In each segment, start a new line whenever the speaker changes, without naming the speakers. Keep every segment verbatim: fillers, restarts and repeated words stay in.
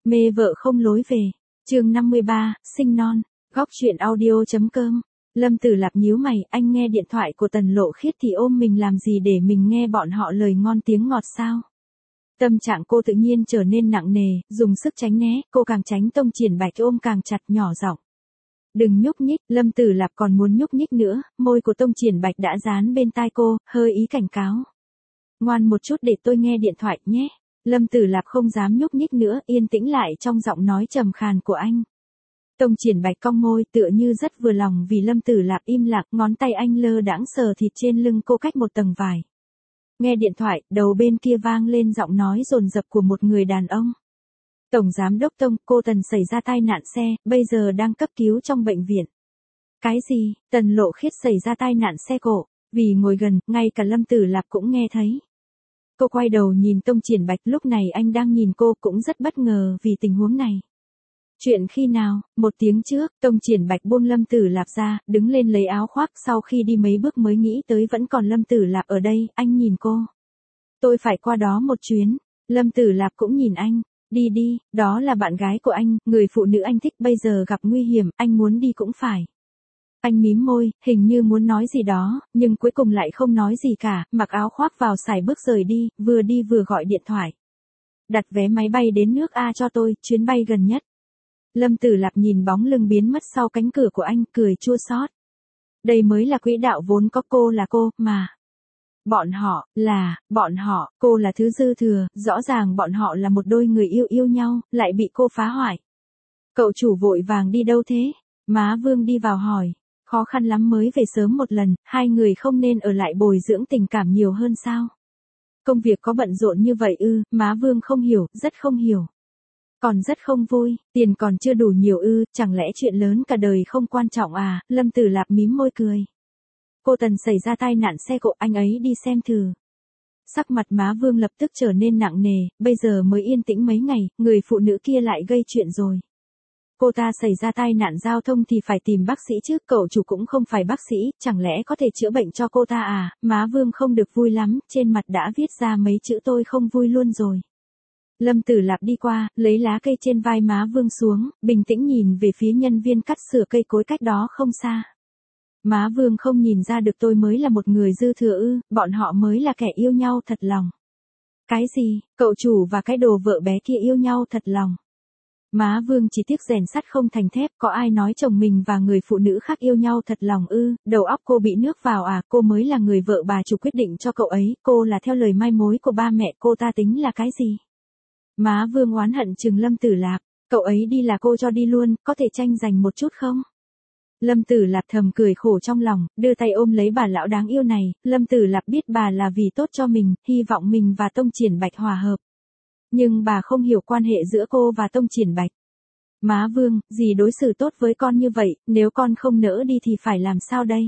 Mê vợ không lối về. Chương năm mươi ba, sinh non. Góc truyện audio.com. Lâm Tử Lạp nhíu mày, anh nghe điện thoại của Tần Lộ Khiết thì ôm mình làm gì để mình nghe bọn họ lời ngon tiếng ngọt sao? Tâm trạng cô tự nhiên trở nên nặng nề, dùng sức tránh né, cô càng tránh Tông Triển Bạch ôm càng chặt, nhỏ giọng. Đừng nhúc nhích. Lâm Tử Lạp còn muốn nhúc nhích nữa, môi của Tông Triển Bạch đã dán bên tai cô, hơi ý cảnh cáo. Ngoan một chút để tôi nghe điện thoại nhé. Lâm Tử Lạp không dám nhúc nhích nữa, yên tĩnh lại trong giọng nói trầm khàn của anh. Tông Triển Bạch cong môi tựa như rất vừa lòng vì Lâm Tử Lạp im lặng, ngón tay anh lơ đãng sờ thịt trên lưng cô cách một tầng vải. Nghe điện thoại, đầu bên kia vang lên giọng nói dồn dập của một người đàn ông. Tổng Giám đốc Tông, cô Tần xảy ra tai nạn xe, bây giờ đang cấp cứu trong bệnh viện. Cái gì? Tần Lộ Khiết xảy ra tai nạn xe cộ, vì ngồi gần, ngay cả Lâm Tử Lạp cũng nghe thấy. Cô quay đầu nhìn Tông Triển Bạch, lúc này anh đang nhìn cô cũng rất bất ngờ vì tình huống này. Chuyện khi nào? Một tiếng trước, Tông Triển Bạch buông Lâm Tử Lạp ra, đứng lên lấy áo khoác, sau khi đi mấy bước mới nghĩ tới vẫn còn Lâm Tử Lạp ở đây, anh nhìn cô. Tôi phải qua đó một chuyến. Lâm Tử Lạp cũng nhìn anh. Đi đi, đó là bạn gái của anh, người phụ nữ anh thích bây giờ gặp nguy hiểm, anh muốn đi cũng phải. Anh mím môi, hình như muốn nói gì đó, nhưng cuối cùng lại không nói gì cả, mặc áo khoác vào sải bước rời đi, vừa đi vừa gọi điện thoại. Đặt vé máy bay đến nước A cho tôi, chuyến bay gần nhất. Lâm Tử Lạp nhìn bóng lưng biến mất sau cánh cửa của anh, cười chua xót. Đây mới là quỹ đạo vốn có, cô là cô, mà. Bọn họ, là, bọn họ, cô là thứ dư thừa, rõ ràng bọn họ là một đôi người yêu yêu nhau, lại bị cô phá hoại. Cậu chủ vội vàng đi đâu thế? Má Vương đi vào hỏi. Khó khăn lắm mới về sớm một lần, hai người không nên ở lại bồi dưỡng tình cảm nhiều hơn sao? Công việc có bận rộn như vậy ư? Má Vương không hiểu, rất không hiểu. Còn rất không vui, tiền còn chưa đủ nhiều ư, chẳng lẽ chuyện lớn cả đời không quan trọng à? Lâm Tử Lạp mím môi cười. Cô Tần xảy ra tai nạn xe cộ, anh ấy đi xem thử. Sắc mặt má Vương lập tức trở nên nặng nề, bây giờ mới yên tĩnh mấy ngày, người phụ nữ kia lại gây chuyện rồi. Cô ta xảy ra tai nạn giao thông thì phải tìm bác sĩ chứ, cậu chủ cũng không phải bác sĩ, chẳng lẽ có thể chữa bệnh cho cô ta à? Má Vương không được vui lắm, trên mặt đã viết ra mấy chữ tôi không vui luôn rồi. Lâm Tử Lạp đi qua, lấy lá cây trên vai má Vương xuống, bình tĩnh nhìn về phía nhân viên cắt sửa cây cối cách đó không xa. Má Vương không nhìn ra được tôi mới là một người dư thừa ư, bọn họ mới là kẻ yêu nhau thật lòng. Cái gì? Cậu chủ và cái đồ vợ bé kia yêu nhau thật lòng. Má Vương chỉ tiếc rèn sắt không thành thép, có ai nói chồng mình và người phụ nữ khác yêu nhau thật lòng ư? Đầu óc cô bị nước vào à? Cô mới là người vợ bà chủ quyết định cho cậu ấy, cô là theo lời mai mối của ba mẹ, cô ta tính là cái gì? Má Vương oán hận trừng Lâm Tử Lạp, cậu ấy đi là cô cho đi luôn, có thể tranh giành một chút không? Lâm Tử Lạp thầm cười khổ trong lòng, đưa tay ôm lấy bà lão đáng yêu này, Lâm Tử Lạp biết bà là vì tốt cho mình, hy vọng mình và Tông Triển Bạch hòa hợp. Nhưng bà không hiểu quan hệ giữa cô và Tông Triển Bạch. Má Vương, dì đối xử tốt với con như vậy, nếu con không nỡ đi thì phải làm sao đây?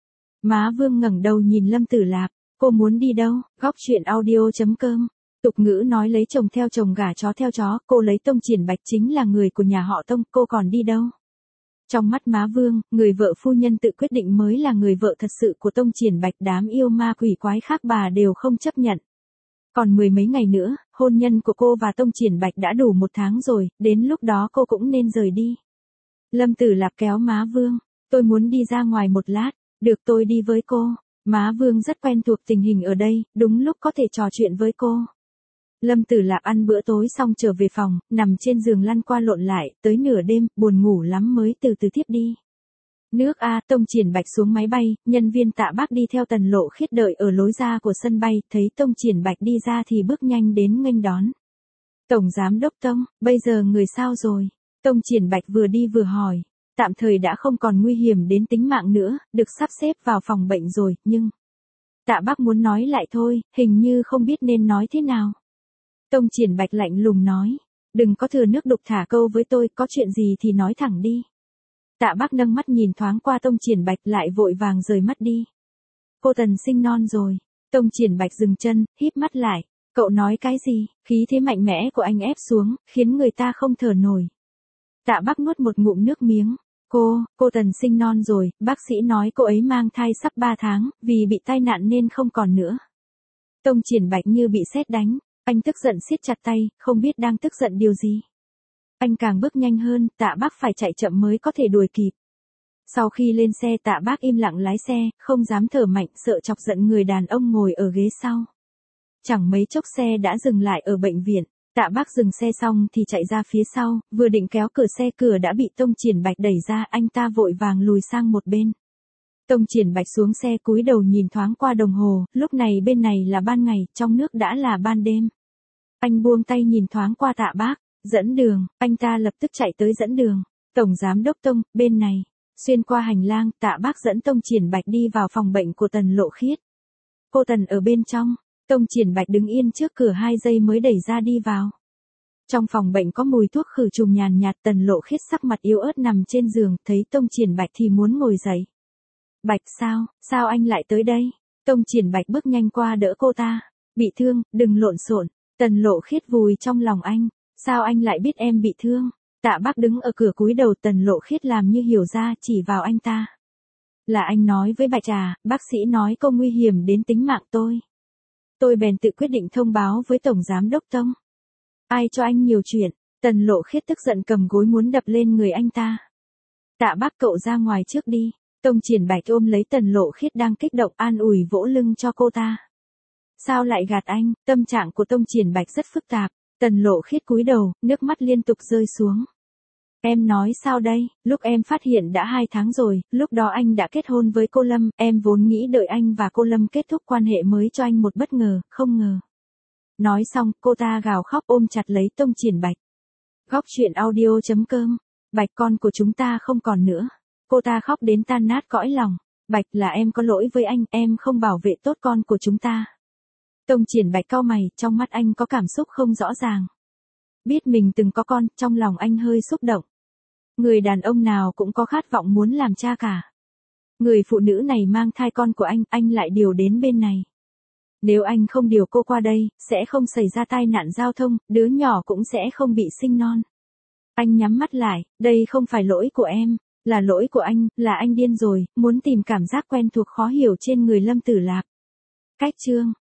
Má Vương ngẩng đầu nhìn Lâm Tử Lạp, cô muốn đi đâu? Góc truyện audio.com. Tục ngữ nói lấy chồng theo chồng gả chó theo chó, cô lấy Tông Triển Bạch chính là người của nhà họ Tông, cô còn đi đâu? Trong mắt má Vương, người vợ phu nhân tự quyết định mới là người vợ thật sự của Tông Triển Bạch, đám yêu ma quỷ quái khác bà đều không chấp nhận. Còn mười mấy ngày nữa, hôn nhân của cô và Tông Triển Bạch đã đủ một tháng rồi, đến lúc đó cô cũng nên rời đi. Lâm Tử Lạp kéo má Vương, tôi muốn đi ra ngoài một lát, được tôi đi với cô. Má Vương rất quen thuộc tình hình ở đây, đúng lúc có thể trò chuyện với cô. Lâm Tử Lạp ăn bữa tối xong trở về phòng, nằm trên giường lăn qua lộn lại, tới nửa đêm, buồn ngủ lắm mới từ từ tiếp đi. Nước A, Tông Triển Bạch xuống máy bay, nhân viên Tạ Bác đi theo Tần Lộ Khiết đợi ở lối ra của sân bay, thấy Tông Triển Bạch đi ra thì bước nhanh đến nghênh đón. Tổng Giám đốc Tông, bây giờ người sao rồi? Tông Triển Bạch vừa đi vừa hỏi, tạm thời đã không còn nguy hiểm đến tính mạng nữa, được sắp xếp vào phòng bệnh rồi, nhưng... Tạ Bác muốn nói lại thôi, hình như không biết nên nói thế nào. Tông Triển Bạch lạnh lùng nói, đừng có thừa nước đục thả câu với tôi, có chuyện gì thì nói thẳng đi. Tạ Bác nâng mắt nhìn thoáng qua Tông Triển Bạch lại vội vàng rời mắt đi. Cô Tần sinh non rồi. Tông Triển Bạch dừng chân, híp mắt lại. Cậu nói cái gì? Khí thế mạnh mẽ của anh ép xuống, khiến người ta không thở nổi. Tạ Bác nuốt một ngụm nước miếng. Cô, cô Tần sinh non rồi, bác sĩ nói cô ấy mang thai sắp ba tháng, vì bị tai nạn nên không còn nữa. Tông Triển Bạch như bị sét đánh, anh tức giận siết chặt tay, không biết đang tức giận điều gì. Anh càng bước nhanh hơn, Tạ Bác phải chạy chậm mới có thể đuổi kịp. Sau khi lên xe Tạ Bác im lặng lái xe, không dám thở mạnh sợ chọc giận người đàn ông ngồi ở ghế sau. Chẳng mấy chốc xe đã dừng lại ở bệnh viện. Tạ Bác dừng xe xong thì chạy ra phía sau, vừa định kéo cửa xe cửa đã bị Tông Triển Bạch đẩy ra, anh ta vội vàng lùi sang một bên. Tông Triển Bạch xuống xe cúi đầu nhìn thoáng qua đồng hồ, lúc này bên này là ban ngày, trong nước đã là ban đêm. Anh buông tay nhìn thoáng qua Tạ Bác, dẫn đường, anh ta lập tức chạy tới dẫn đường. Tổng Giám Đốc Tông, bên này. Xuyên qua hành lang, Tạ Bác dẫn Tông Triển Bạch đi vào phòng bệnh của Tần Lộ Khiết. Cô Tần ở bên trong, Tông Triển Bạch đứng yên trước cửa hai giây mới đẩy ra đi vào. Trong phòng bệnh có mùi thuốc khử trùng nhàn nhạt, Tần Lộ Khiết sắc mặt yếu ớt nằm trên giường, thấy Tông Triển Bạch thì muốn ngồi dậy. Bạch sao, sao anh lại tới đây? Tông Triển Bạch bước nhanh qua đỡ cô ta. Bị thương, đừng lộn xộn. Tần Lộ Khiết vùi trong lòng anh. Sao anh lại biết em bị thương? Tạ Bác đứng ở cửa cúi đầu, Tần Lộ Khiết làm như hiểu ra, chỉ vào anh ta. Là anh nói với Bạch à, bác sĩ nói cô nguy hiểm đến tính mạng tôi. Tôi bèn tự quyết định thông báo với Tổng Giám Đốc Tông. Ai cho anh nhiều chuyện? Tần Lộ Khiết tức giận cầm gối muốn đập lên người anh ta. Tạ Bác cậu ra ngoài trước đi. Tông Triển Bạch ôm lấy Tần Lộ Khiết đang kích động an ủi vỗ lưng cho cô ta. Sao lại gạt anh? Tâm trạng của Tông Triển Bạch rất phức tạp. Tần Lộ Khiết cúi đầu, nước mắt liên tục rơi xuống. Em nói sao đây? Lúc em phát hiện đã hai tháng rồi, lúc đó anh đã kết hôn với cô Lâm, em vốn nghĩ đợi anh và cô Lâm kết thúc quan hệ mới cho anh một bất ngờ, không ngờ. Nói xong, cô ta gào khóc ôm chặt lấy Tông Triển Bạch. Góc truyện audio chấm com. Bạch con của chúng ta không còn nữa. Cô ta khóc đến tan nát cõi lòng. Bạch là em có lỗi với anh, em không bảo vệ tốt con của chúng ta. Tông Triển Bạch cau mày, trong mắt anh có cảm xúc không rõ ràng. Biết mình từng có con, trong lòng anh hơi xúc động. Người đàn ông nào cũng có khát vọng muốn làm cha cả. Người phụ nữ này mang thai con của anh, anh lại điều đến bên này. Nếu anh không điều cô qua đây, sẽ không xảy ra tai nạn giao thông, đứa nhỏ cũng sẽ không bị sinh non. Anh nhắm mắt lại, đây không phải lỗi của em, là lỗi của anh, là anh điên rồi, muốn tìm cảm giác quen thuộc khó hiểu trên người Lâm Tử Lạp. Cách chương